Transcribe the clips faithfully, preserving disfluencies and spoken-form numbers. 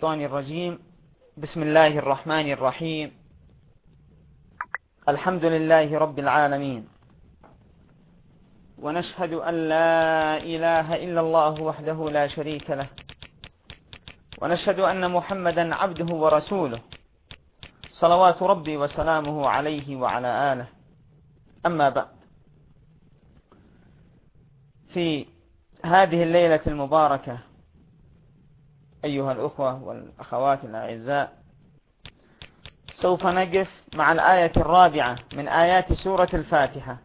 الشيطان الرجيم. بسم الله الرحمن الرحيم. الحمد لله رب العالمين، ونشهد أن لا إله إلا الله وحده لا شريك له، ونشهد أن محمدا عبده ورسوله صلوات ربي وسلامه عليه وعلى آله. أما بعد، في هذه الليلة المباركة أيها الأخوة والأخوات الأعزاء، سوف نقف مع الآية الرابعة من آيات سورة الفاتحة.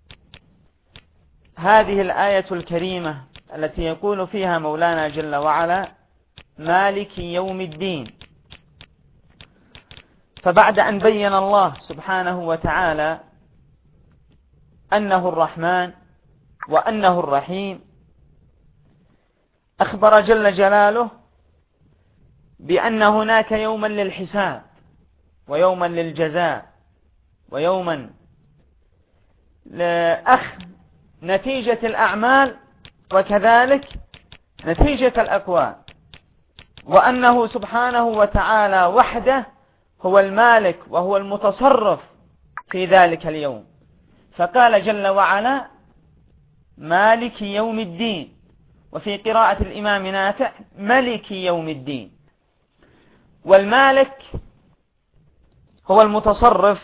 هذه الآية الكريمة التي يقول فيها مولانا جل وعلا: مالك يوم الدين. فبعد أن بين الله سبحانه وتعالى أنه الرحمن وأنه الرحيم، أخبر جل جلاله بأن هناك يوما للحساب، ويوما للجزاء، ويوما لأخذ نتيجة الأعمال وكذلك نتيجة الأقوال، وأنه سبحانه وتعالى وحده هو المالك وهو المتصرف في ذلك اليوم. فقال جل وعلا: مالك يوم الدين، وفي قراءة الإمام نافع: ملك يوم الدين. والمالك هو المتصرف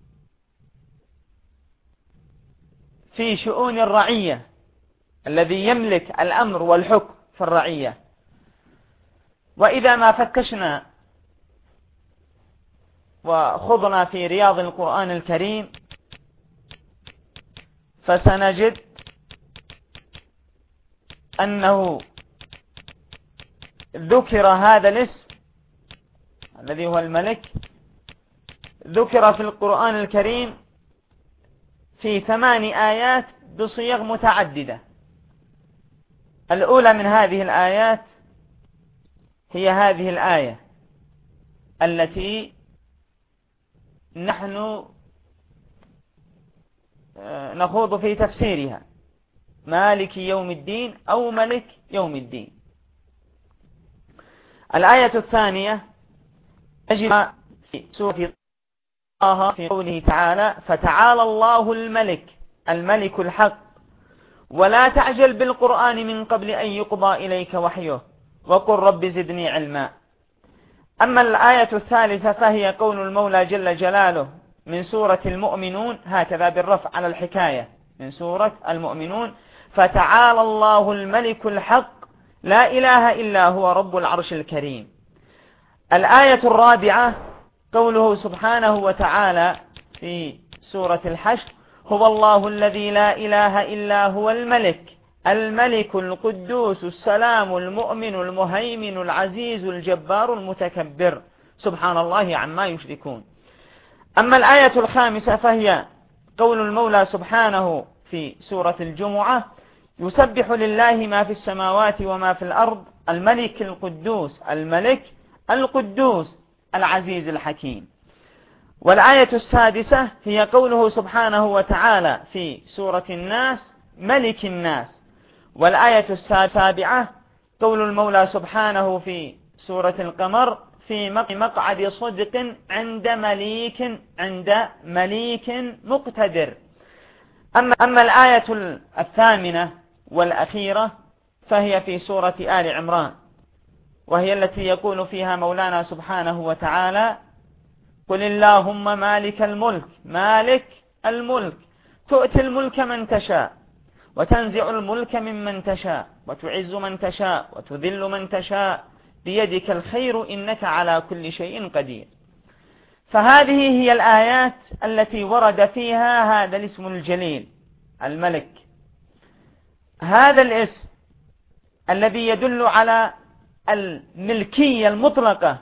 في شؤون الرعية، الذي يملك الأمر والحكم في الرعية. وإذا ما فتشنا وخضنا في رياض القرآن الكريم، فسنجد أنه ذكر هذا الاسم الذي هو الملك، ذكر في القرآن الكريم في ثمان آيات بصيغ متعددة. الأولى من هذه الآيات هي هذه الآية التي نحن نخوض في تفسيرها: مالك يوم الدين أو ملك يوم الدين. الآية الثانية نجد في سورة طه في قوله تعالى: فتعالى الله الملك الملك الحق ولا تعجل بالقرآن من قبل أن يقضى إليك وحيه وقل رب زدني علما. أما الآية الثالثة فهي قول المولى جل جلاله من سورة المؤمنون، هكذا بالرفع على الحكاية، من سورة المؤمنون: فتعالى الله الملك الحق لا إله إلا هو رب العرش الكريم. الآية الرابعة قوله سبحانه وتعالى في سورة الحشر: هو الله الذي لا إله إلا هو الملك الملك القدوس السلام المؤمن المهيمن العزيز الجبار المتكبر سبحان الله عما يشركون. أما الآية الخامسة فهي قول المولى سبحانه في سورة الجمعة: يسبح لله ما في السماوات وما في الأرض الملك القدوس الملك القدوس العزيز الحكيم. والآية السادسة هي قوله سبحانه وتعالى في سورة الناس: ملك الناس. والآية السابعة قول المولى سبحانه في سورة القمر: في مقعد صدق عند مليك عند مليك مقتدر. أما, أما الآية الثامنة والأخيرة فهي في سورة آل عمران، وهي التي يقول فيها مولانا سبحانه وتعالى: قل اللهم مالك الملك مالك الملك تؤتي الملك من تشاء وتنزع الملك ممن تشاء وتعز من تشاء وتذل من تشاء بيدك الخير إنك على كل شيء قدير. فهذه هي الآيات التي ورد فيها هذا الاسم الجليل الملك. هذا الاسم الذي يدل على الملكية المطلقة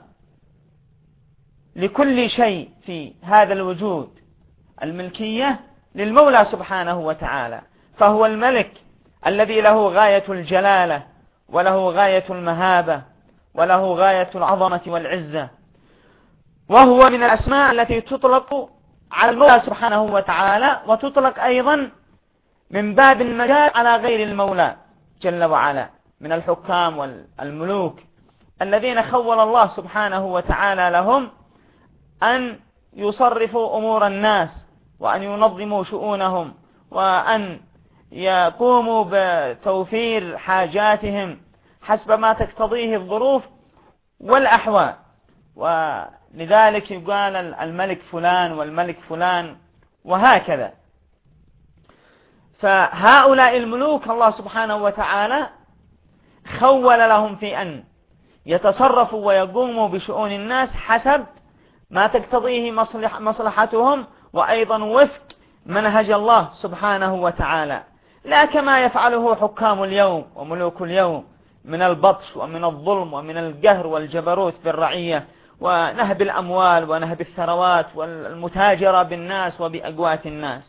لكل شيء في هذا الوجود، الملكية للمولى سبحانه وتعالى، فهو الملك الذي له غاية الجلالة وله غاية المهابة وله غاية العظمة والعزة، وهو من الأسماء التي تطلق على المولى سبحانه وتعالى وتطلق أيضا من باب المجال على غير المولى جل وعلا من الحكام والملوك الذين خول الله سبحانه وتعالى لهم أن يصرفوا أمور الناس وأن ينظموا شؤونهم وأن يقوموا بتوفير حاجاتهم حسب ما تقتضيه الظروف والأحوال. ولذلك يقال الملك فلان والملك فلان وهكذا. فهؤلاء الملوك الله سبحانه وتعالى خول لهم في أن يتصرفوا ويقوموا بشؤون الناس حسب ما تقتضيه مصلح مصلحتهم وأيضا وفق منهج الله سبحانه وتعالى، لا كما يفعله حكام اليوم وملوك اليوم من البطش ومن الظلم ومن القهر والجبروت بالرعية ونهب الأموال ونهب الثروات والمتاجرة بالناس وبأقوات الناس.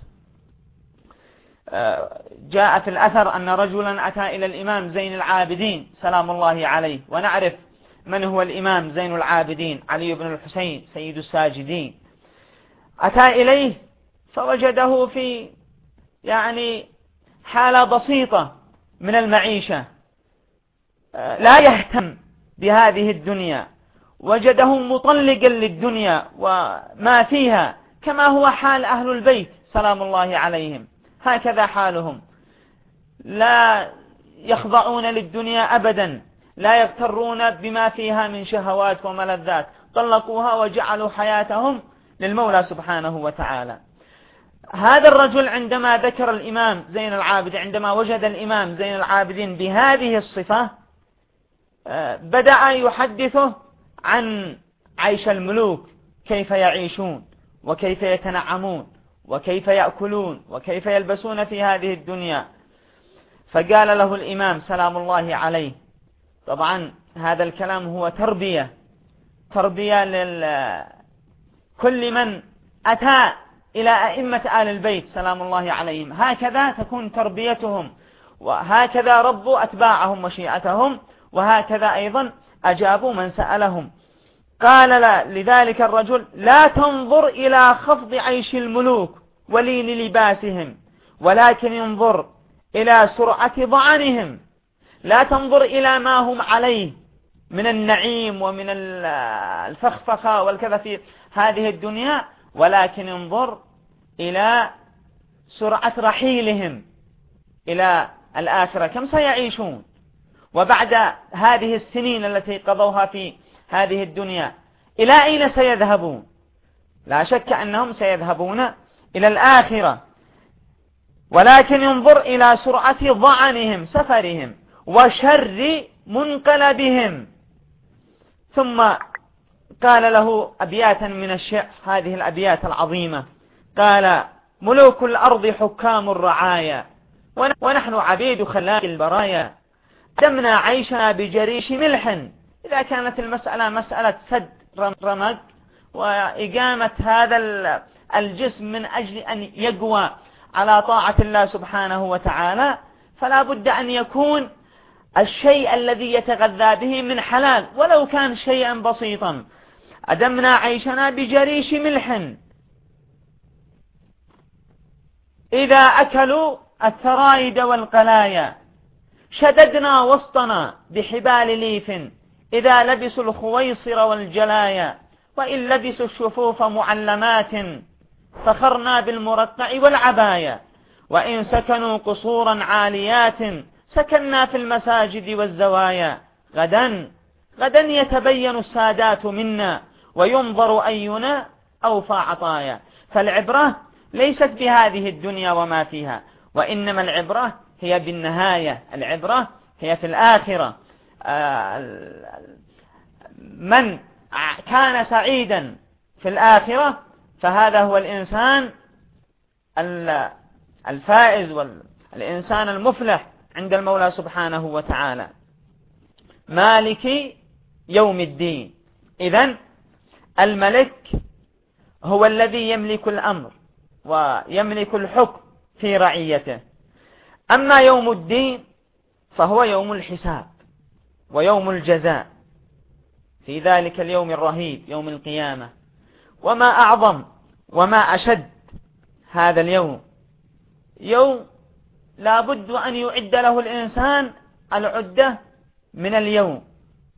جاء في الأثر أن رجلا أتى إلى الإمام زين العابدين سلام الله عليه، ونعرف من هو الإمام زين العابدين، علي بن الحسين سيد الساجدين. أتى إليه فوجده في يعني حالة بسيطة من المعيشة، لا يهتم بهذه الدنيا، وجده مطلقا للدنيا وما فيها كما هو حال أهل البيت سلام الله عليهم، هكذا حالهم، لا يخضعون للدنيا أبدا، لا يغترون بما فيها من شهوات وملذات، طلقوها وجعلوا حياتهم للمولى سبحانه وتعالى. هذا الرجل عندما ذكر الإمام زين العابدين، عندما وجد الإمام زين العابدين بهذه الصفة، بدأ يحدثه عن عيش الملوك، كيف يعيشون وكيف يتنعمون وكيف يأكلون وكيف يلبسون في هذه الدنيا. فقال له الإمام سلام الله عليه، طبعا هذا الكلام هو تربية تربية لكل من أتى إلى أئمة آل البيت سلام الله عليهم، هكذا تكون تربيتهم، وهكذا ربوا أتباعهم وشيعتهم، وهكذا أيضا أجابوا من سألهم. قال لا لذلك الرجل: لا تنظر إلى خفض عيش الملوك ولين لباسهم، ولكن انظر إلى سرعة ضعنهم. لا تنظر إلى ما هم عليه من النعيم ومن الفخفخة والكذا في هذه الدنيا، ولكن انظر إلى سرعة رحيلهم إلى الآخرة، كم سيعيشون، وبعد هذه السنين التي قضوها في هذه الدنيا إلى أين سيذهبون؟ لا شك أنهم سيذهبون إلى الآخرة، ولكن انظر إلى سرعة ضعنهم سفرهم وشر منقلبهم. ثم قال له أبياتا من الشعر، هذه الأبيات العظيمة، قال: ملوك الأرض حكام الرعايا، ونحن عبيد خلاق البرايا، دمنا عيشنا بجريش ملح. إذا كانت المسألة مسألة سد رمق وإقامة هذا الجسم من أجل أن يقوى على طاعة الله سبحانه وتعالى، فلا بد أن يكون الشيء الذي يتغذى به من حلال ولو كان شيئا بسيطا. أدمنا عيشنا بجريش ملح، إذا أكلوا الثرايد والقلايا، شددنا وسطنا بحبال ليف، إذا لبسوا الخويصر والجلايا، وإن لبسوا الشفوف معلمات، فخرنا بالمرقع والعبايا، وإن سكنوا قصورا عاليات، سكننا في المساجد والزوايا. غدا غدا يتبين السادات منا، وينظر أينا أوفى عطايا. فالعبرة ليست بهذه الدنيا وما فيها، وإنما العبرة هي بالنهاية، العبرة هي في الآخرة. من كان سعيدا في الآخرة فهذا هو الإنسان الفائز والإنسان المفلح عند المولى سبحانه وتعالى، مالك يوم الدين. إذن الملك هو الذي يملك الأمر ويملك الحكم في رعيته. أما يوم الدين فهو يوم الحساب ويوم الجزاء، في ذلك اليوم الرهيب يوم القيامة. وما أعظم وما أشد هذا اليوم، يوم لا بد أن يعد له الإنسان العدة من اليوم،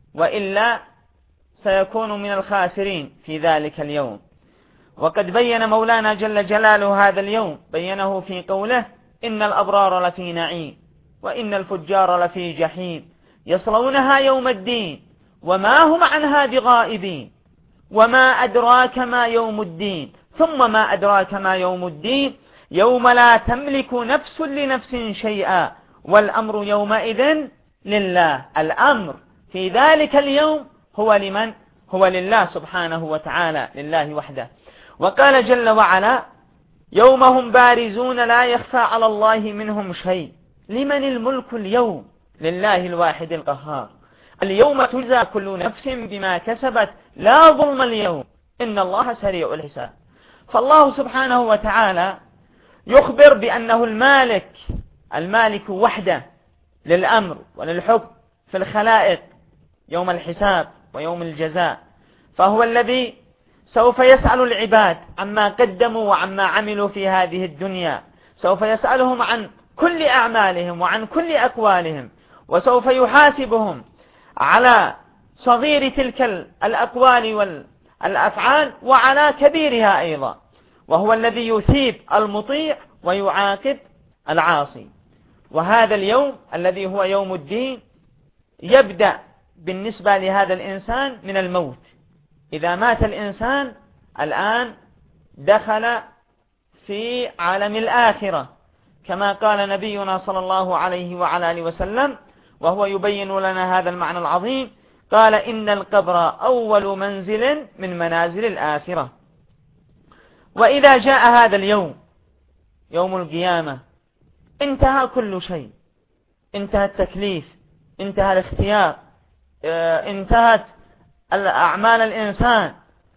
وإلا سيكون من الخاسرين في ذلك اليوم. وقد بين مولانا جل جلاله هذا اليوم، بينه في قوله: إن الأبرار لفي نعيم وإن الفجار لفي جحيم يصلونها يوم الدين وما هم عنها بغائبين وما أدراك ما يوم الدين ثم ما أدراك ما يوم الدين يوم لا تملك نفس لنفس شيئا والأمر يومئذ لله. الأمر في ذلك اليوم هو لمن؟ هو لله سبحانه وتعالى، لله وحده. وقال جل وعلا: يوم هم بارزون لا يخفى على الله منهم شيء لمن الملك اليوم لله الواحد القهار اليوم تجزى كل نفس بما كسبت لا ظلم اليوم إن الله سريع الحساب. فالله سبحانه وتعالى يخبر بأنه المالك، المالك وحده للأمر وللحكم في الخلائق يوم الحساب ويوم الجزاء. فهو الذي سوف يسأل العباد عما قدموا وعما عملوا في هذه الدنيا، سوف يسألهم عن كل أعمالهم وعن كل أقوالهم، وسوف يحاسبهم على صغير تلك الأقوال والأفعال وعلى كبيرها أيضا. وهو الذي يثيب المطيع ويعاقب العاصي. وهذا اليوم الذي هو يوم الدين يبدأ بالنسبة لهذا الإنسان من الموت. إذا مات الإنسان الآن دخل في عالم الآخرة، كما قال نبينا صلى الله عليه وعلى آله وسلم وهو يبين لنا هذا المعنى العظيم، قال: إن القبر أول منزل من منازل الآخرة. وإذا جاء هذا اليوم يوم القيامة انتهى كل شيء، انتهى التكليف، انتهى الاختيار، انتهت أعمال الإنسان.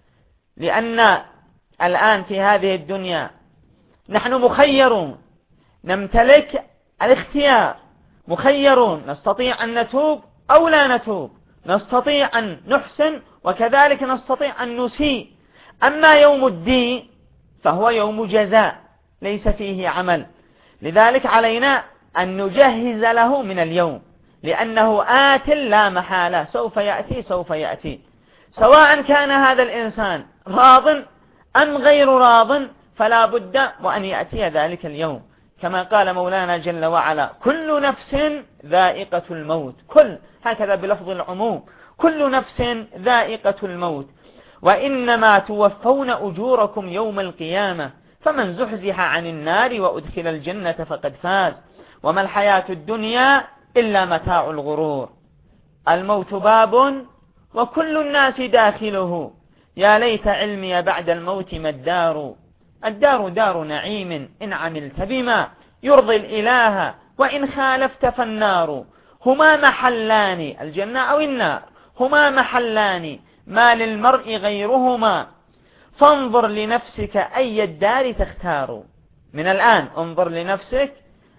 لأن الآن في هذه الدنيا نحن مخيرون، نمتلك الاختيار، مخيرون، نستطيع أن نتوب أو لا نتوب، نستطيع أن نحسن وكذلك نستطيع أن نسيء. أما يوم الدين فهو يوم جزاء ليس فيه عمل، لذلك علينا أن نجهز له من اليوم، لأنه آت لا محالة، سوف يأتي سوف يأتي، سواء كان هذا الإنسان راض أم غير راض فلا بد وأن يأتي ذلك اليوم. كما قال مولانا جل وعلا: كل نفس ذائقة الموت، كل، هكذا بلفظ العموم، كل نفس ذائقة الموت وإنما توفون أجوركم يوم القيامة فمن زحزح عن النار وأدخل الجنة فقد فاز وما الحياة الدنيا إلا متاع الغرور. الموت باب وكل الناس داخله، يا ليت علمي بعد الموت ما الدار. الدار دار نعيم إن عملت بما يرضي الإله وإن خالفت فالنار. هما محلان، الجنة أو النار، هما محلان ما للمرء غيرهما فانظر لنفسك أي الدار تختار. من الآن انظر لنفسك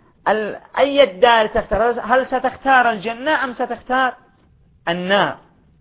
أي الدار تختار، هل ستختار الجنة أم ستختار النار؟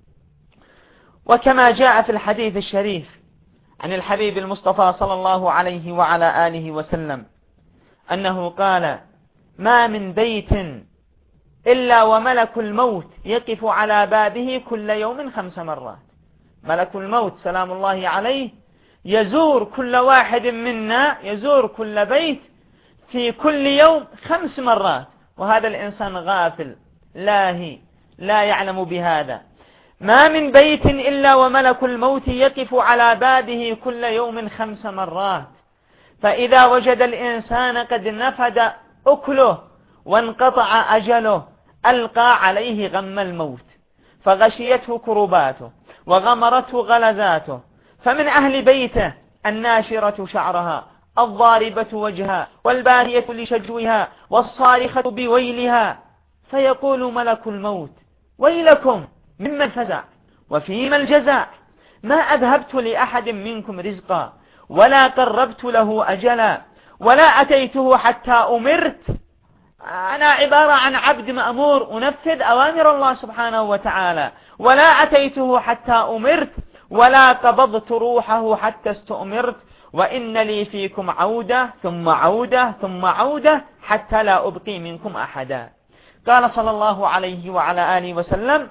وكما جاء في الحديث الشريف عن الحبيب المصطفى صلى الله عليه وعلى آله وسلم أنه قال: ما من بيت إلا وملك الموت يقف على بابه كل يوم خمس مرات. ملك الموت سلام الله عليه يزور كل واحد منا، يزور كل بيت في كل يوم خمس مرات، وهذا الإنسان غافل لاهي لا يعلم بهذا. ما من بيت إلا وملك الموت يقف على بابه كل يوم خمس مرات، فإذا وجد الإنسان قد نفد أكله وانقطع أجله ألقى عليه غم الموت، فغشيته كرباته وغمرته غلزاته. فمن أهل بيته الناشرة شعرها، الضاربة وجهها، والبارية لشجوها، والصارخة بويلها، فيقول ملك الموت: ويلكم مما الفزع وفيما الجزاء، ما أذهبت لأحد منكم رزقا ولا قربت له أجلا ولا أتيته حتى أمرت. أنا عبارة عن عبد مأمور أنفذ أوامر الله سبحانه وتعالى، ولا أتيته حتى أمرت ولا قبضت روحه حتى استؤمرت، وإن لي فيكم عودة ثم عودة ثم عودة حتى لا أبقي منكم أحدا. قال صلى الله عليه وعلى آله وسلم: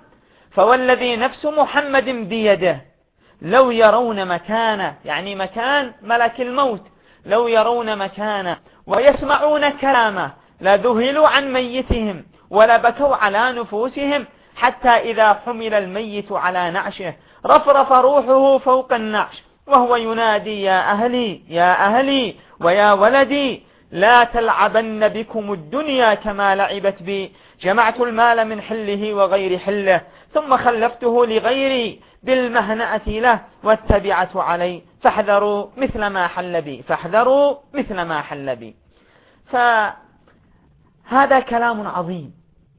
فوالذي نفس محمد بيده لو يرون مكانه، يعني مكان ملك الموت، لو يرون مكانه ويسمعون كلامه لذهلوا عن ميتهم ولبكوا على نفوسهم، حتى إذا حمل الميت على نعشه رفرف روحه فوق النعش وهو ينادي يا أهلي يا أهلي ويا ولدي لا تلعبن بكم الدنيا كما لعبت بي، جمعت المال من حله وغير حله ثم خلفته لغيري بالمهنأة له واتبعت علي فاحذروا مثل ما حل بي فاحذروا مثل ما حل بي. فهذا كلام عظيم،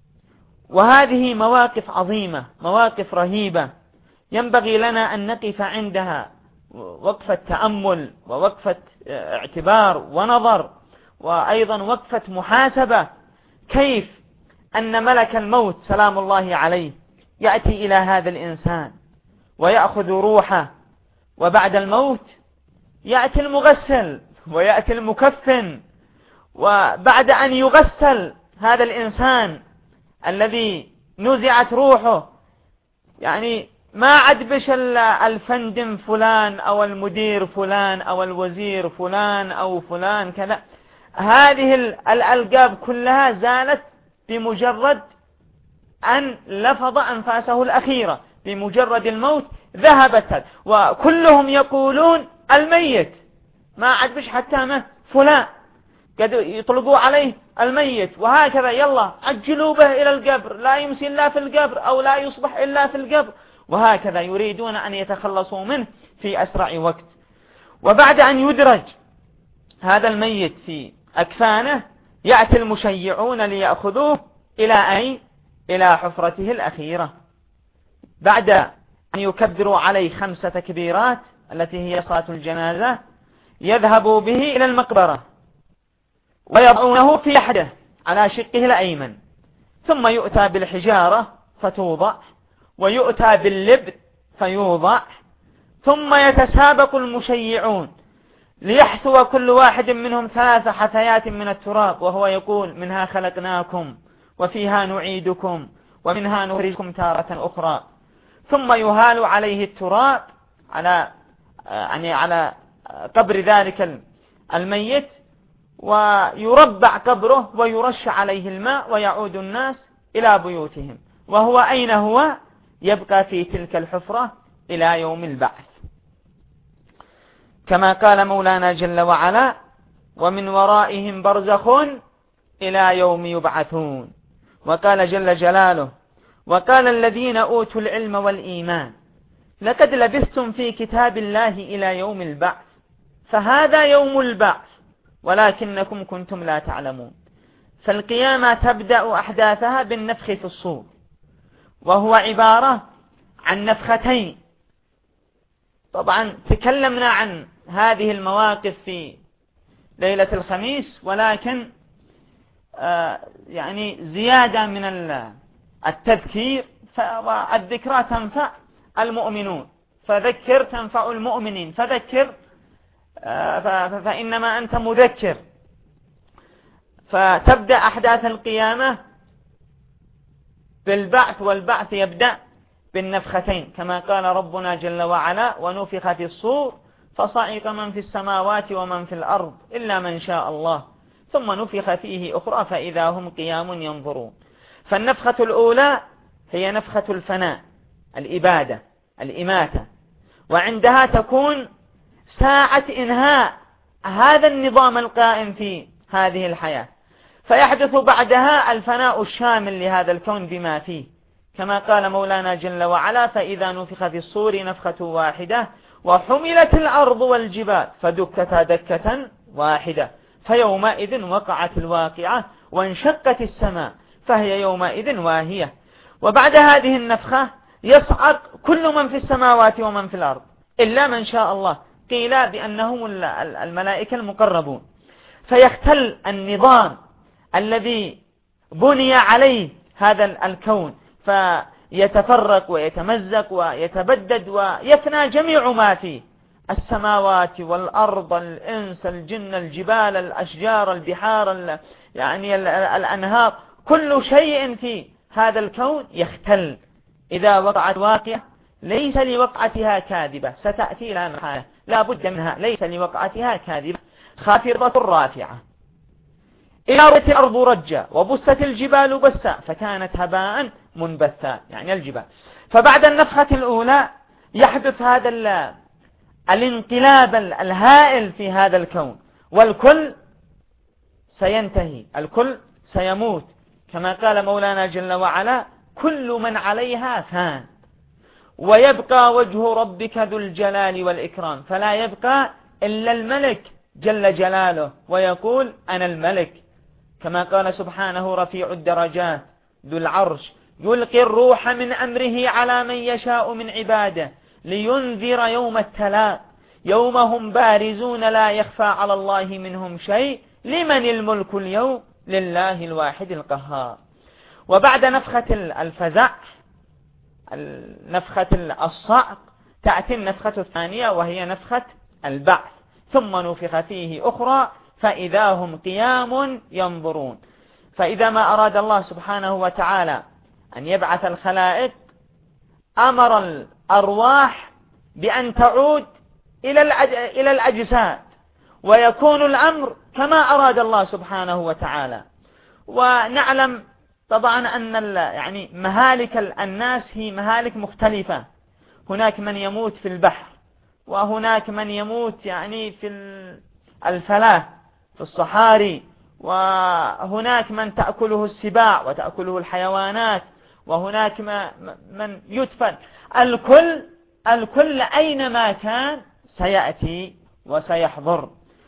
وهذه مواقف عظيمة، مواقف رهيبة ينبغي لنا أن نقف عندها وقفة تأمل ووقفة اعتبار ونظر، وأيضا وقفة محاسبة، كيف أن ملك الموت سلام الله عليه يأتي إلى هذا الإنسان ويأخذ روحه، وبعد الموت يأتي المغسل ويأتي المكفن، وبعد أن يغسل هذا الإنسان الذي نزعت روحه، يعني ما عد بش الفندم فلان أو المدير فلان أو الوزير فلان أو فلان كذا، هذه الألقاب كلها زالت بمجرد أن لفظ أنفاسه الأخيرة، بمجرد الموت ذهبت، وكلهم يقولون الميت، ما عد بش حتى ما فلان، قد يطلقوا عليه الميت، وهكذا يلا عجلوا به إلى القبر، لا يمسي إلا في القبر أو لا يصبح إلا في القبر، وهكذا يريدون أن يتخلصوا منه في أسرع وقت. وبعد أن يدرج هذا الميت في أكفانه يأتي المشيعون ليأخذوه إلى أين؟ إلى حفرته الأخيرة، بعد أن يكبروا عليه خمس تكبيرات التي هي صلاة الجنازة يذهبوا به إلى المقبرة ويضعونه في لحده على شقه الأيمن، ثم يؤتى بالحجارة فتوضع، ويؤتى باللبن فيوضع، ثم يتسابق المشيعون ليحثو كل واحد منهم ثلاث حثيات من التراب، وهو يقول منها خلقناكم وفيها نعيدكم ومنها نخرجكم تارة أخرى، ثم يهال عليه التراب على يعني على قبر ذلك الميت، ويربع قبره ويرش عليه الماء، ويعود الناس إلى بيوتهم، وهو أين هو؟ يبقى في تلك الحفرة إلى يوم البعث، كما قال مولانا جل وعلا ومن ورائهم برزخ إلى يوم يبعثون. وقال جل جلاله وقال الذين أوتوا العلم والإيمان لقد لبثتم في كتاب الله إلى يوم البعث فهذا يوم البعث ولكنكم كنتم لا تعلمون. فالقيامة تبدأ أحداثها بالنفخ في الصور، وهو عبارة عن نفختين. طبعا تكلمنا عن هذه المواقف في ليلة الخميس، ولكن آه يعني زيادة من التذكير، فالذكرى تنفع المؤمنون، فذكر تنفع المؤمنين، فذكر آه فإنما أنت مذكر. فتبدأ أحداث القيامة بالبعث، والبعث يبدأ بالنفختين كما قال ربنا جل وعلا ونفخ في الصور فصعق من في السماوات ومن في الأرض إلا من شاء الله ثم نفخ فيه أخرى فإذا هم قيام ينظرون. فالنفخة الأولى هي نفخة الفناء، الإبادة، الإماتة، وعندها تكون ساعة إنهاء هذا النظام القائم في هذه الحياة، فيحدث بعدها الفناء الشامل لهذا الكون بما فيه، كما قال مولانا جل وعلا فإذا نفخ في الصور نفخة واحدة وحملت الأرض والجبال فدكتا دكة واحدة فيومئذ وقعت الواقعة وانشقت السماء فهي يومئذ واهية. وبعد هذه النفخة يصعق كل من في السماوات ومن في الأرض إلا من شاء الله، قيل بأنهم الملائكة المقربون، فيختل النظام الذي بني عليه هذا الكون، فيتفرق ويتمزق ويتبدد ويفنى جميع ما فيه، السماوات والأرض، الإنس، الجن، الجبال، الأشجار، البحار، يعني الأنهار، كل شيء في هذا الكون يختل إذا وقعت واقعة ليس لوقعتها كاذبة، ستأتي لا محالة لا بد منها، ليس لوقعتها كاذبة، خافضة رافعة. إذا رجت الأرض رجا وبست الجبال بسا فكانت هباء منبثا، يعني الجبال. فبعد النفخة الأولى يحدث هذا الانقلاب الهائل في هذا الكون، والكل سينتهي، الكل سيموت، كما قال مولانا جل وعلا: كل من عليها فان ويبقى وجه ربك ذو الجلال والإكرام، فلا يبقى إلا الملك جل جلاله ويقول: أنا الملك، كما قال سبحانه: رفيع الدرجات ذو العرش يلقي الروح من أمره على من يشاء من عباده لينذر يوم التلاق يوم هم بارزون لا يخفى على الله منهم شيء لمن الملك اليوم لله الواحد القهار. وبعد نفخة الفزع، نفخة الصعق، تأتي النفخة الثانية وهي نفخة البعث، ثم نفخ فيه أخرى فإذا هم قيام ينظرون. فإذا ما أراد الله سبحانه وتعالى أن يبعث الخلائق أمر الأرواح بأن تعود إلى الأجساد، ويكون الأمر كما أراد الله سبحانه وتعالى. ونعلم طبعا أن يعني مهالك الناس هي مهالك مختلفة، هناك من يموت في البحر، وهناك من يموت يعني في الفلاة في الصحاري، وهناك من تأكله السباع وتأكله الحيوانات، وهناك من يدفن. الكل الكل أينما كان سيأتي وسيحضر.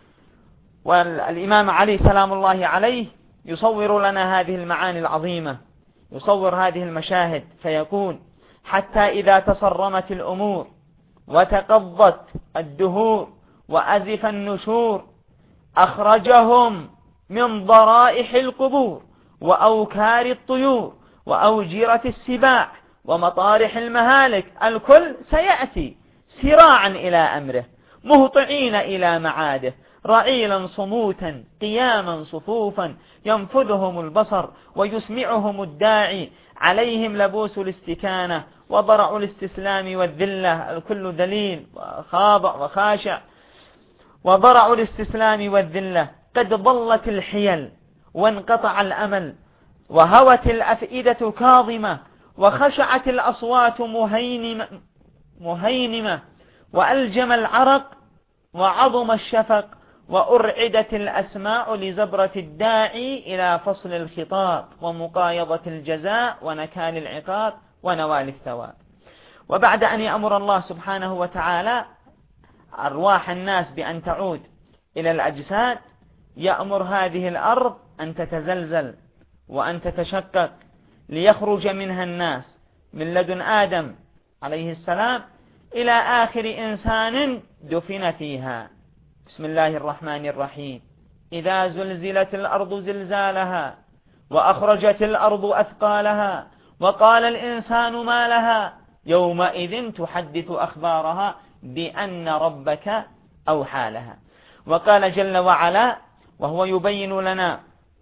والإمام علي سلام الله عليه يصور لنا هذه المعاني العظيمة، يصور هذه المشاهد فيقول: حتى إذا تصرمت الأمور وتقضت الدهور وأزف النشور أخرجهم من ضرائح القبور وأوكار الطيور وأوجرة السباع ومطارح المهالك، الكل سيأتي سراعا إلى أمره مهطعين إلى معاده رعيلا صموتا قياما صفوفا ينفذهم البصر ويسمعهم الداعي عليهم لبوس الاستكانة وضرع الاستسلام والذلة، الكل ذليل وخاضع وخاشع. وضرع الاستسلام والذلة قد ضلت الحيل وانقطع الأمل وهوت الأفئدة كاظمة وخشعت الأصوات مهينمة, مهينمة وألجم العرق وعظم الشفق وأرعدت الأسماع لزبرة الداعي إلى فصل الخطاب ومقايضة الجزاء ونكال العقاب ونوال الثواب. وبعد أن يأمر الله سبحانه وتعالى أرواح الناس بأن تعود إلى الأجساد، يأمر هذه الأرض أن تتزلزل وأن تتشقق ليخرج منها الناس من لدن آدم عليه السلام إلى آخر إنسان دفن فيها. بسم الله الرحمن الرحيم: إذا زلزلت الأرض زلزالها وأخرجت الأرض أثقالها وقال الإنسان ما لها يومئذ تحدث أخبارها بأن ربك أوحى لها. وقال جل وعلا وهو يبين لنا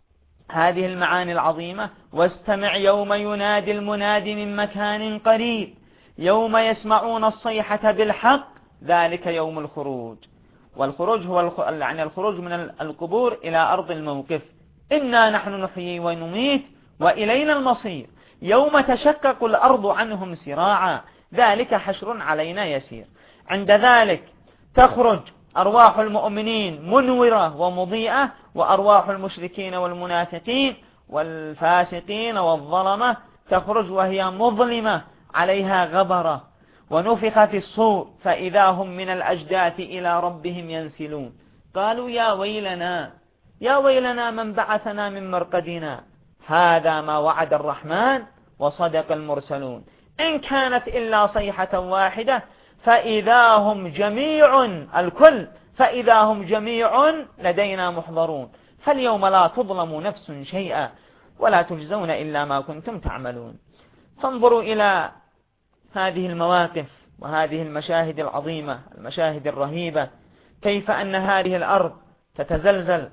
هذه المعاني العظيمة: واستمع يوم ينادي المناد من مكان قريب يوم يسمعون الصيحة بالحق ذلك يوم الخروج. والخروج هو يعني الخروج من القبور إلى أرض الموقف. إنا نحن نحيي ونميت وإلينا المصير يوم تشقق الأرض عنهم سراعا ذلك حشر علينا يسير. عند ذلك تخرج أرواح المؤمنين منورة ومضيئة، وأرواح المشركين والمنافقين والفاسقين والظلمة تخرج وهي مظلمة عليها غبرة. ونفخ في الصور فإذا هم من الأجداث إلى ربهم ينسلون قالوا يا ويلنا يا ويلنا من بعثنا من مرقدنا هذا ما وعد الرحمن وصدق المرسلون إن كانت إلا صيحة واحدة فإذا هم جميع الكل فإذا هم جميع لدينا محضرون فاليوم لا تظلم نفس شيئا ولا تجزون إلا ما كنتم تعملون. فانظروا إلى هذه المواقف وهذه المشاهد العظيمة، المشاهد الرهيبة، كيف أن هذه الأرض تتزلزل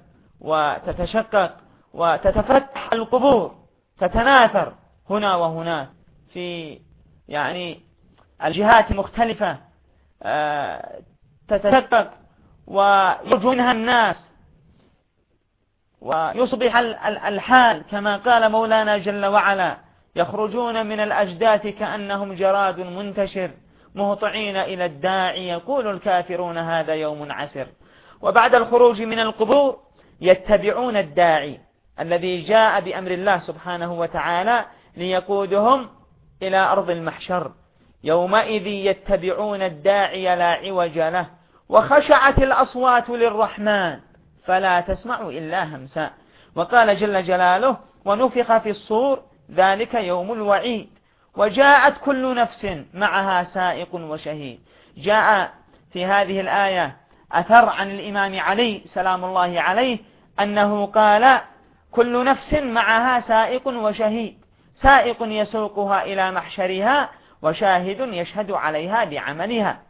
وتتشقق وتتفتح القبور، تتناثر هنا وهناك في يعني الجهات المختلفة تتشقق ويرجو منها الناس، ويصبح الحال كما قال مولانا جل وعلا: يخرجون من الأجداث كأنهم جراد منتشر مهطعين إلى الداعي يقول الكافرون هذا يوم عسر. وبعد الخروج من القبور يتبعون الداعي الذي جاء بأمر الله سبحانه وتعالى ليقودهم إلى أرض المحشر. يومئذ يتبعون الداعي لا عوج له وخشعت الأصوات للرحمن فلا تسمع إلا همسا. وقال جل جلاله: ونفخ في الصور ذلك يوم الوعيد وجاءت كل نفس معها سائق وشهيد. جاء في هذه الآية أثر عن الإمام علي سلام الله عليه أنه قال: كل نفس معها سائق وشهيد، سائق يسوقها إلى محشرها وشاهد يشهد عليها بعملها.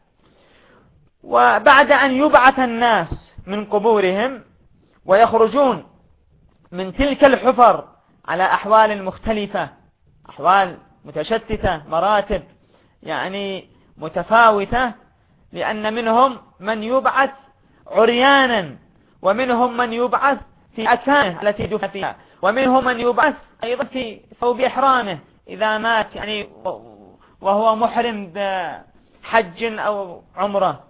وبعد أن يبعث الناس من قبورهم ويخرجون من تلك الحفر على أحوال مختلفة، أحوال متشتتة، مراتب يعني متفاوتة، لأن منهم من يبعث عريانا، ومنهم من يبعث في أكفانه التي دفن فيها، ومنهم من يبعث أيضا في ثوب إحرامه إذا مات يعني وهو محرم بحج أو عمره.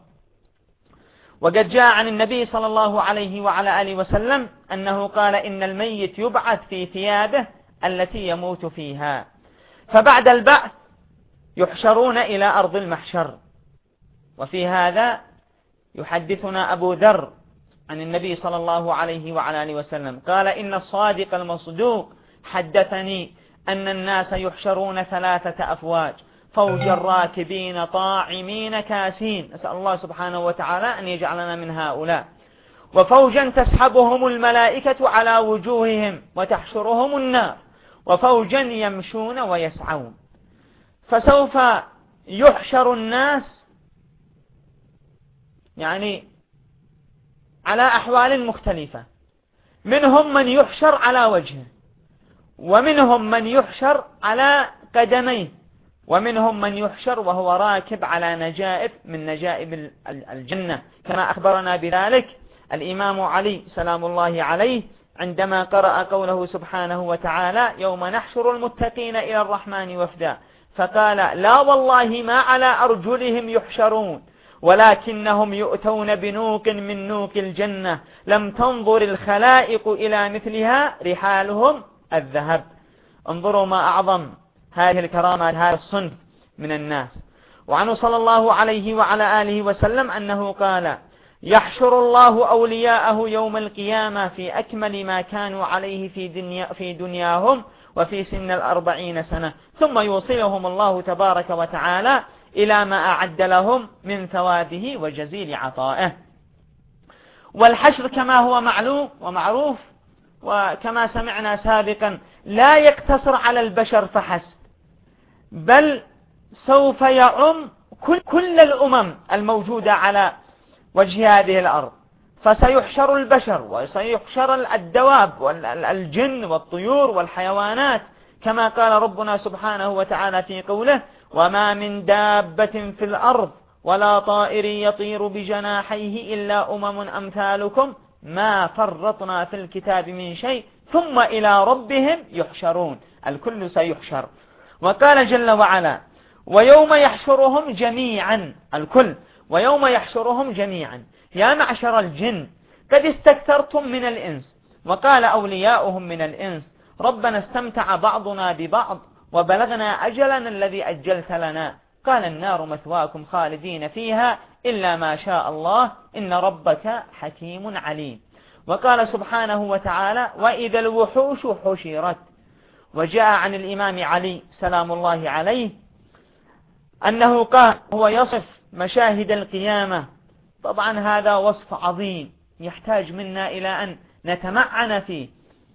وقد جاء عن النبي صلى الله عليه وعلى آله وسلم أنه قال: إن الميت يبعث في ثيابه التي يموت فيها. فبعد البعث يحشرون إلى أرض المحشر. وفي هذا يحدثنا أبو ذر عن النبي صلى الله عليه وعلى آله وسلم قال: إن الصادق المصدوق حدثني أن الناس يحشرون ثلاثة أفواج: فوج الراكبين طاعمين كاسين، نسأل الله سبحانه وتعالى أن يجعلنا من هؤلاء، وفوجا تسحبهم الملائكة على وجوههم وتحشرهم النار، وفوجا يمشون ويسعون. فسوف يحشر الناس يعني على أحوال مختلفة، منهم من يحشر على وجهه، ومنهم من يحشر على قدميه، ومنهم من يحشر وهو راكب على نجائب من نجائب الجنة، كما أخبرنا بذلك الإمام علي سلام الله عليه عندما قرأ قوله سبحانه وتعالى: يوم نحشر المتقين إلى الرحمن وفدا، فقال: لا والله ما على أرجلهم يحشرون ولكنهم يؤتون بنوق من نوق الجنة لم تنظر الخلائق إلى مثلها رحالهم الذهب. انظروا ما أعظم هذه الكرامة، هذا الصنف من الناس. وعنه صلى الله عليه وعلى آله وسلم أنه قال: يحشر الله أولياءه يوم القيامة في أكمل ما كانوا عليه في, دنيا في دنياهم وفي سن الأربعين سنة، ثم يوصلهم الله تبارك وتعالى إلى ما أعد لهم من ثوابه وجزيل عطائه. والحشر كما هو معلوم ومعروف وكما سمعنا سابقا لا يقتصر على البشر فحسب، بل سوف يعم كل, كل الأمم الموجودة على وجه هذه الأرض. فسيحشر البشر وسيحشر الدواب والجن والطيور والحيوانات، كما قال ربنا سبحانه وتعالى في قوله: وما من دابة في الأرض ولا طائر يطير بجناحيه إلا أمم أمثالكم ما فرطنا في الكتاب من شيء ثم إلى ربهم يحشرون. الكل سيحشر. وقال جل وعلا: ويوم يحشرهم جميعا، الكل، ويوم يحشرهم جميعا يا معشر الجن قد استكثرتم من الإنس. وقال أولياؤهم من الإنس: ربنا استمتع بعضنا ببعض وبلغنا أجلنا الذي أجلت لنا، قال النار مثواكم خالدين فيها إلا ما شاء الله إن ربك حكيم عليم. وقال سبحانه وتعالى: وإذا الوحوش حشرت. وجاء عن الإمام علي سلام الله عليه أنه قال هو يصف مشاهد القيامة. طبعا هذا وصف عظيم يحتاج منا إلى أن نتمعن فيه.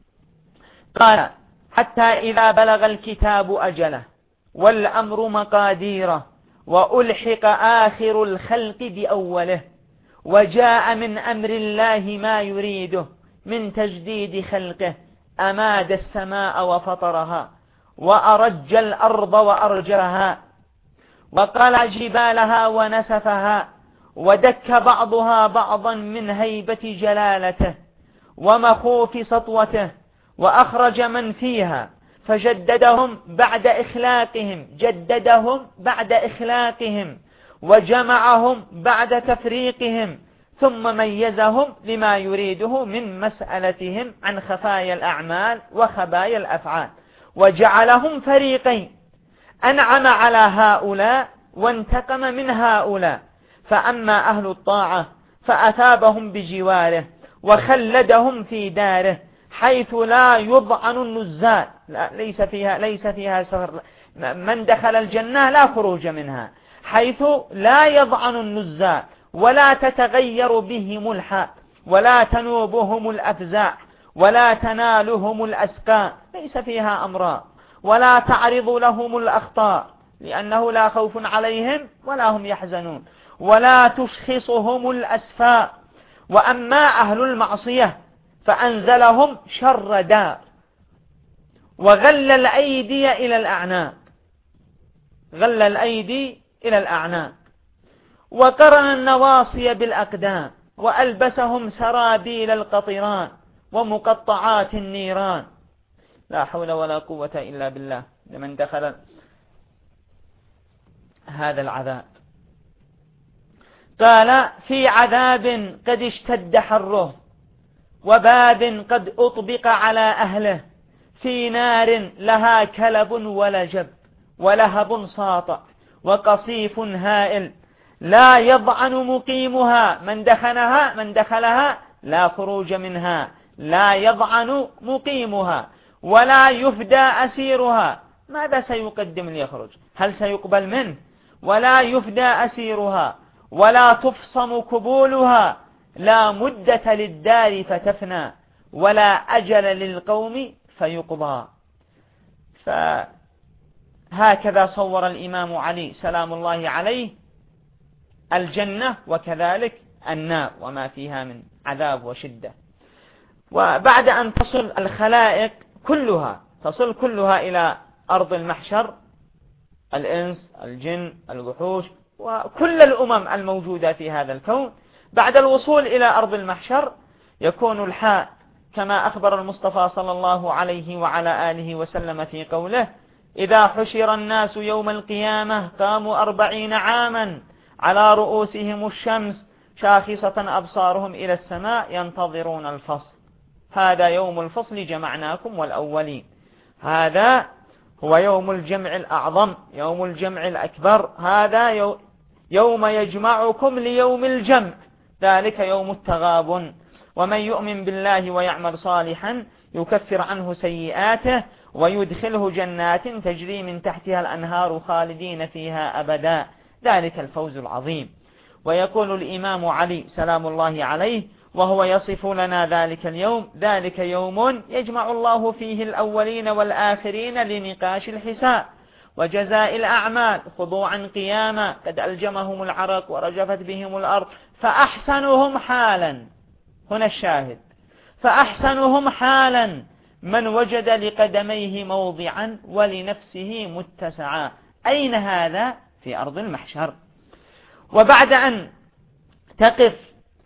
قال: حتى إذا بلغ الكتاب أجله والأمر مقاديره وألحق آخر الخلق بأوله وجاء من أمر الله ما يريده من تجديد خلقه أماد السماء وفطرها وأرج الأرض وأرجها وقلع جبالها ونسفها، ودك بعضها بعضا من هيبة جلالته ومخوف سطوته، وأخرج من فيها فجددهم بعد إخلاقهم جددهم بعد إخلاقهم وجمعهم بعد تفريقهم، ثم ميزهم لما يريده من مسألتهم عن خفايا الأعمال وخبايا الأفعال، وجعلهم فريقين، أنعم على هؤلاء وانتقم من هؤلاء. فأما أهل الطاعة فأثابهم بجواره وخلدهم في داره، حيث لا يضعن النزال، لا ليس فيها ليس فيها سفر، من دخل الجنة لا خروج منها، حيث لا يضعن النزال ولا تتغير بهم الحال ولا تنوبهم الأفزاع ولا تنالهم الأسقام، ليس فيها أمراض ولا تعرض لهم الأخطار، لأنه لا خوف عليهم ولا هم يحزنون، ولا تشخصهم الأسفاء. وأما أهل المعصية فأنزلهم شر دار، وغل الأيدي إلى الأعناق غل الأيدي إلى الأعناق وقرن النواصي بالأقدام، وألبسهم سرابيل القطران ومقطعات النيران. لا حول ولا قوة إلا بالله لمن دخل هذا العذاب. قال: في عذاب قد اشتد حره، وباب قد أطبق على أهله، في نار لها كلب ولجب ولهب ساطع وقصيف هائل، لا يضعن مقيمها، من دخلها من دخلها لا خروج منها، لا يضعن مقيمها ولا يفدى أسيرها. ماذا سيقدم ليخرج؟ هل سيقبل منه؟ ولا يفدى أسيرها ولا تفصم كبولها، لا مدة للدار فتفنى ولا أجل للقوم فيقضى. فهكذا صور الإمام علي سلام الله عليه الجنة، وكذلك النار وما فيها من عذاب وشدة. وبعد أن تصل الخلائق كلها تصل كلها إلى أرض المحشر، الإنس الجن الوحوش وكل الأمم الموجودة في هذا الكون، بعد الوصول إلى أرض المحشر يكون الحال كما أخبر المصطفى صلى الله عليه وعلى آله وسلم في قوله: إذا حشر الناس يوم القيامة قاموا أربعين عاما على رؤوسهم الشمس شاخصة أبصارهم إلى السماء ينتظرون الفصل، هذا يوم الفصل جمعناكم والأولين. هذا هو يوم الجمع الأعظم، يوم الجمع الأكبر، هذا يوم يجمعكم ليوم الجمع، ذلك يوم التغابن. ومن يؤمن بالله ويعمل صالحا يكفر عنه سيئاته ويدخله جنات تجري من تحتها الأنهار خالدين فيها أبدا، ذلك الفوز العظيم. ويقول الإمام علي سلام الله عليه وهو يصف لنا ذلك اليوم: ذلك يوم يجمع الله فيه الأولين والآخرين لنقاش الحساب وجزاء الأعمال، خضوعا قياما قد ألجمهم العرق ورجفت بهم الأرض، فأحسنهم حالا، هنا الشاهد، فأحسنهم حالا من وجد لقدميه موضعا ولنفسه متسعا. أين هذا؟ في أرض المحشر. وبعد أن تقف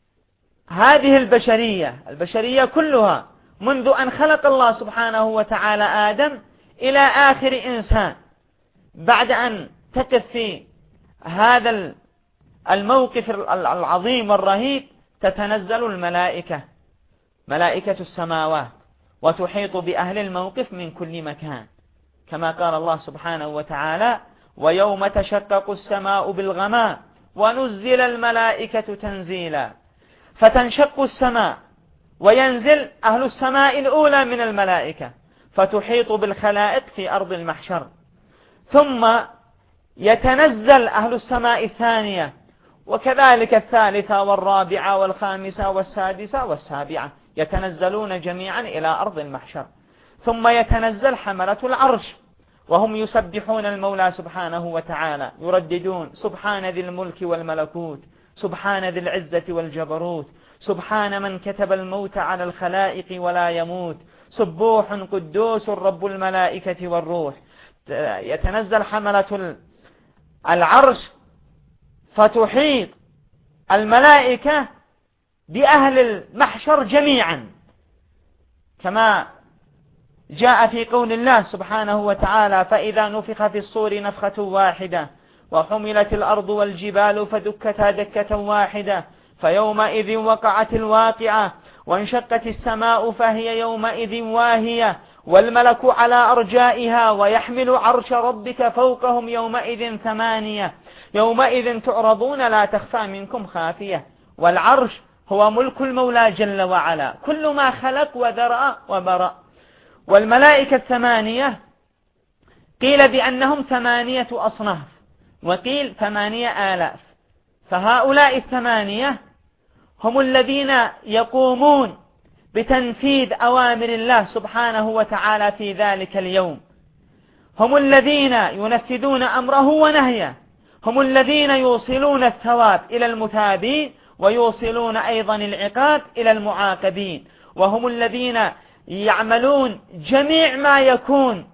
هذه البشرية البشرية كلها منذ أن خلق الله سبحانه وتعالى آدم إلى آخر إنسان، بعد أن تقف في هذا الموقف العظيم والرهيب تتنزل الملائكة، ملائكة السماوات، وتحيط بأهل الموقف من كل مكان، كما قال الله سبحانه وتعالى: ويوم تشقق السماء بالغمام ونزل الملائكة تنزيلا. فتنشق السماء وينزل أهل السماء الأولى من الملائكة فتحيط بالخلائق في أرض المحشر، ثم يتنزل أهل السماء الثانية وكذلك الثالثة والرابعة والخامسة والسادسة والسابعة، يتنزلون جميعا إلى أرض المحشر. ثم يتنزل حملة العرش وهم يسبحون المولى سبحانه وتعالى، يرددون: سبحان ذي الملك والملكوت، سبحان ذي العزة والجبروت، سبحان من كتب الموت على الخلائق ولا يموت، سبوح قدوس رب الملائكة والروح. يتنزل حملة العرش فتحيط الملائكة بأهل المحشر جميعا، كما جاء في قول الله سبحانه وتعالى: فإذا نفخ في الصور نفخة واحدة وحملت الأرض والجبال فدكتا دكة واحدة فيومئذ وقعت الواقعة وانشقت السماء فهي يومئذ واهية والملك على أرجائها ويحمل عرش ربك فوقهم يومئذ ثمانية يومئذ تعرضون لا تخفى منكم خافية. والعرش هو ملك المولى جل وعلا، كل ما خلق وذرأ وبرأ. والملائكة الثمانية قيل بأنهم ثمانية أصناف وقيل ثمانية آلاف، فهؤلاء الثمانية هم الذين يقومون بتنفيذ أوامر الله سبحانه وتعالى في ذلك اليوم، هم الذين ينفذون أمره ونهيه، هم الذين يوصلون الثواب إلى المثابين ويوصلون أيضا العقاب إلى المعاقبين، وهم الذين يعملون جميع ما يكون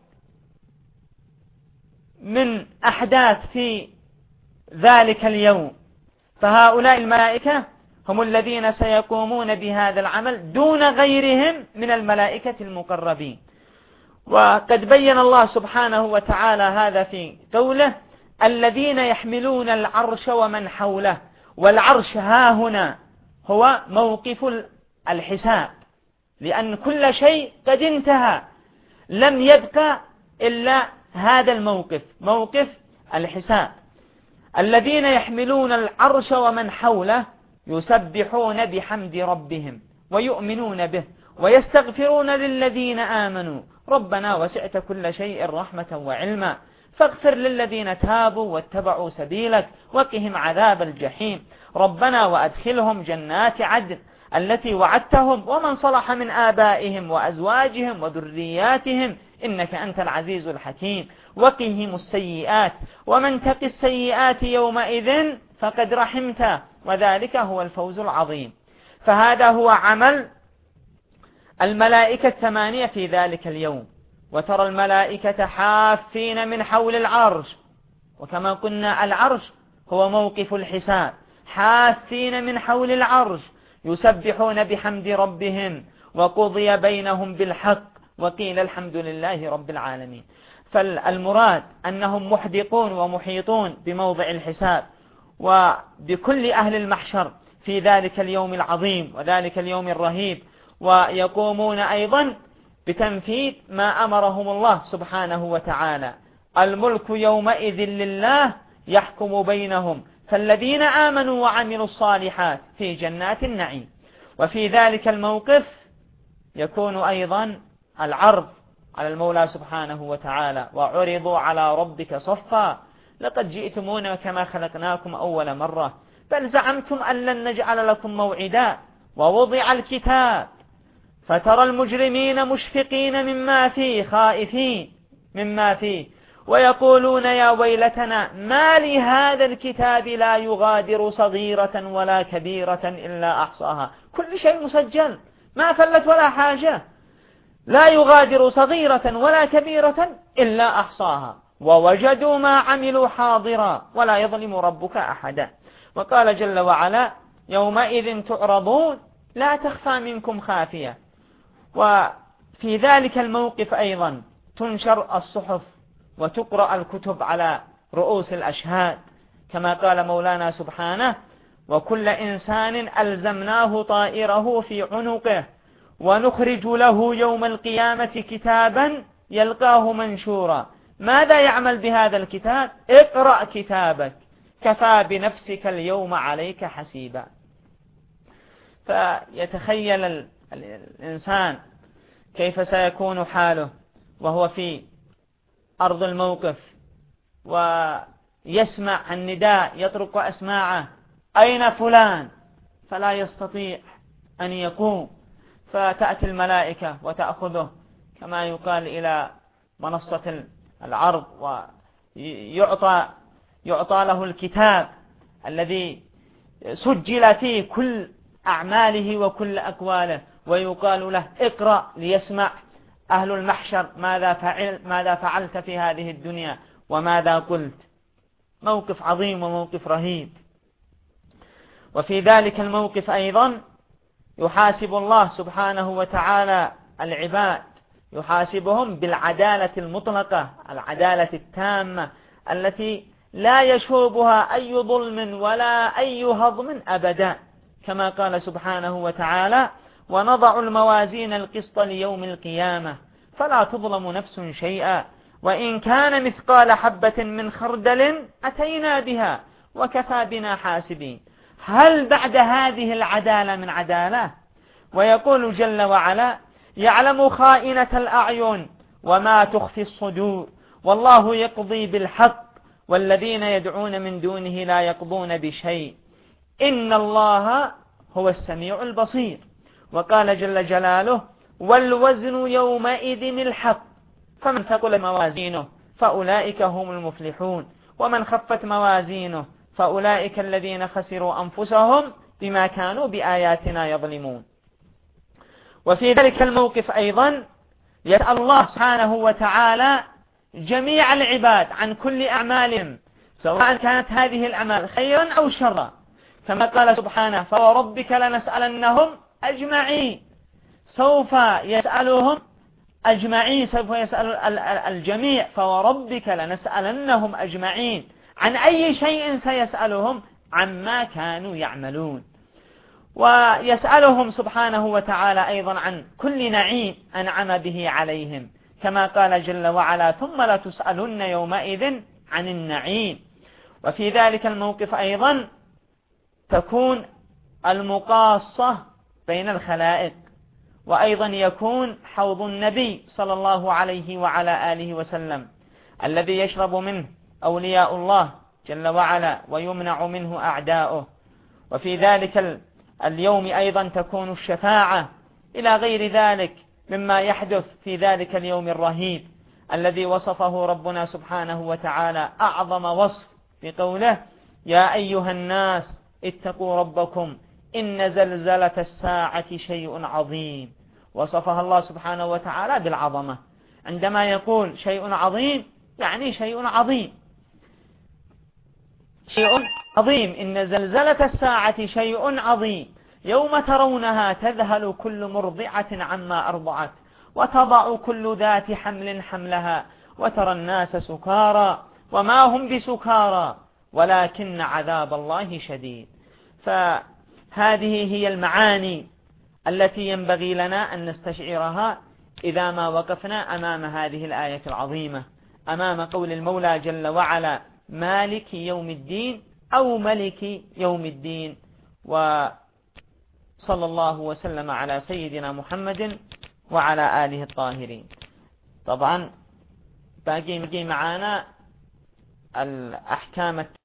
من أحداث في ذلك اليوم. فهؤلاء الملائكة هم الذين سيقومون بهذا العمل دون غيرهم من الملائكة المقربين. وقد بين الله سبحانه وتعالى هذا في قوله: الذين يحملون العرش ومن حوله. والعرش ها هنا هو موقف الحساب، لأن كل شيء قد انتهى، لم يبقى إلا هذا الموقف، موقف الحساب. الذين يحملون العرش ومن حوله يسبحون بحمد ربهم ويؤمنون به ويستغفرون للذين آمنوا ربنا وسعت كل شيء رحمة وعلما فاغفر للذين تابوا واتبعوا سبيلك وقهم عذاب الجحيم ربنا وأدخلهم جنات عدن التي وعدتهم ومن صلح من آبائهم وأزواجهم وذرياتهم إنك أنت العزيز الحكيم وقهم السيئات ومن تق السيئات يومئذ فقد رحمته وذلك هو الفوز العظيم. فهذا هو عمل الملائكة الثمانية في ذلك اليوم. وترى الملائكة حافين من حول العرش، وكما قلنا العرش هو موقف الحساب، حافين من حول العرش يسبحون بحمد ربهم وقضي بينهم بالحق وقيل الحمد لله رب العالمين. فالمراد أنهم محدقون ومحيطون بموضع الحساب وبكل أهل المحشر في ذلك اليوم العظيم وذلك اليوم الرهيب، ويقومون أيضا بتنفيذ ما أمرهم الله سبحانه وتعالى. الملك يومئذ لله يحكم بينهم فالذين آمنوا وعملوا الصالحات في جنات النعيم. وفي ذلك الموقف يكون أيضا العرض على المولى سبحانه وتعالى: وعرضوا على ربك صفا لقد جئتمونا كما خلقناكم أول مرة بل زعمتم أن لن نجعل لكم موعدا ووضع الكتاب فترى المجرمين مشفقين مما فيه خائفين مما فيه ويقولون يا ويلتنا ما لهذا الكتاب لا يغادر صغيرة ولا كبيرة إلا أحصاها. كل شيء مسجل، ما فلت ولا حاجة، لا يغادر صغيرة ولا كبيرة إلا أحصاها ووجدوا ما عملوا حاضرا ولا يظلم ربك أحدا. وقال جل وعلا: يومئذ تعرضون لا تخفى منكم خافية. وفي ذلك الموقف أيضا تنشر الصحف وتقرأ الكتب على رؤوس الأشهاد، كما قال مولانا سبحانه: وكل إنسان ألزمناه طائره في عنقه ونخرج له يوم القيامة كتابا يلقاه منشورا ماذا يعمل بهذا الكتاب؟ اقرأ كتابك كفى بنفسك اليوم عليك حسيبا. فيتخيل الإنسان كيف سيكون حاله وهو في أرض الموقف ويسمع النداء يطرق أسماعه: أين فلان؟ فلا يستطيع أن يقوم، فتأتي الملائكة وتأخذه كما يقال إلى منصة العرض ويعطى يعطى له الكتاب الذي سجل فيه كل أعماله وكل أقواله ويقال له: اقرأ ليسمع أهل المحشر ماذا فعل ماذا فعلت في هذه الدنيا وماذا قلت. موقف عظيم وموقف رهيب. وفي ذلك الموقف أيضا يحاسب الله سبحانه وتعالى العباد، يحاسبهم بالعدالة المطلقة، العدالة التامة التي لا يشوبها أي ظلم ولا أي هضم أبدا، كما قال سبحانه وتعالى: ونضع الموازين القسط ليوم القيامة فلا تظلم نفس شيئا وإن كان مثقال حبة من خردل أتينا بها وكفى بنا حاسبين. هل بعد هذه العدالة من عدالة؟ ويقول جل وعلا: يعلم خائنة الأعين وما تخفي الصدور والله يقضي بالحق والذين يدعون من دونه لا يقضون بشيء إن الله هو السميع البصير. وقال جل جلاله: والوزن يومئذ الحق فمن ثقل موازينه فأولئك هم المفلحون ومن خفت موازينه فأولئك الذين خسروا أنفسهم بما كانوا بآياتنا يظلمون. وفي ذلك الموقف أيضا يسأل الله سبحانه وتعالى جميع العباد عن كل أعمالهم، سواء كانت هذه الأعمال خيرا أو شرا، كما قال سبحانه: فوربك لنسألنهم أجمعين. سوف يسألهم أجمعين، سوف يسأل الجميع. فوربك لنسألنهم أجمعين عن أي شيء سيسألهم؟ عما كانوا يعملون. ويسألهم سبحانه وتعالى أيضا عن كل نعيم أنعم به عليهم، كما قال جل وعلا: ثم لتسألن يومئذ عن النعيم. وفي ذلك الموقف أيضا تكون المقاصة بين الخلائق، وأيضا يكون حوض النبي صلى الله عليه وعلى آله وسلم الذي يشرب منه أولياء الله جل وعلا ويمنع منه أعداؤه. وفي ذلك اليوم أيضا تكون الشفاعة إلى غير ذلك مما يحدث في ذلك اليوم الرهيب الذي وصفه ربنا سبحانه وتعالى أعظم وصف بقوله: يا أيها الناس اتقوا ربكم إن زلزلة الساعة شيء عظيم. وصفها الله سبحانه وتعالى بالعظمة. عندما يقول شيء عظيم يعني شيء عظيم، شيء عظيم. إن زلزلة الساعة شيء عظيم يوم ترونها تذهل كل مرضعة عما أرضعت وتضع كل ذات حمل حملها وترى الناس سكارى وما هم بسكارى ولكن عذاب الله شديد. فهذه هي المعاني التي ينبغي لنا أن نستشعرها إذا ما وقفنا أمام هذه الآية العظيمة، أمام قول المولى جل وعلا: مالك يوم الدين أو ملك يوم الدين. وصلى الله وسلم على سيدنا محمد وعلى آله الطاهرين. طبعا باقي معانا الأحكام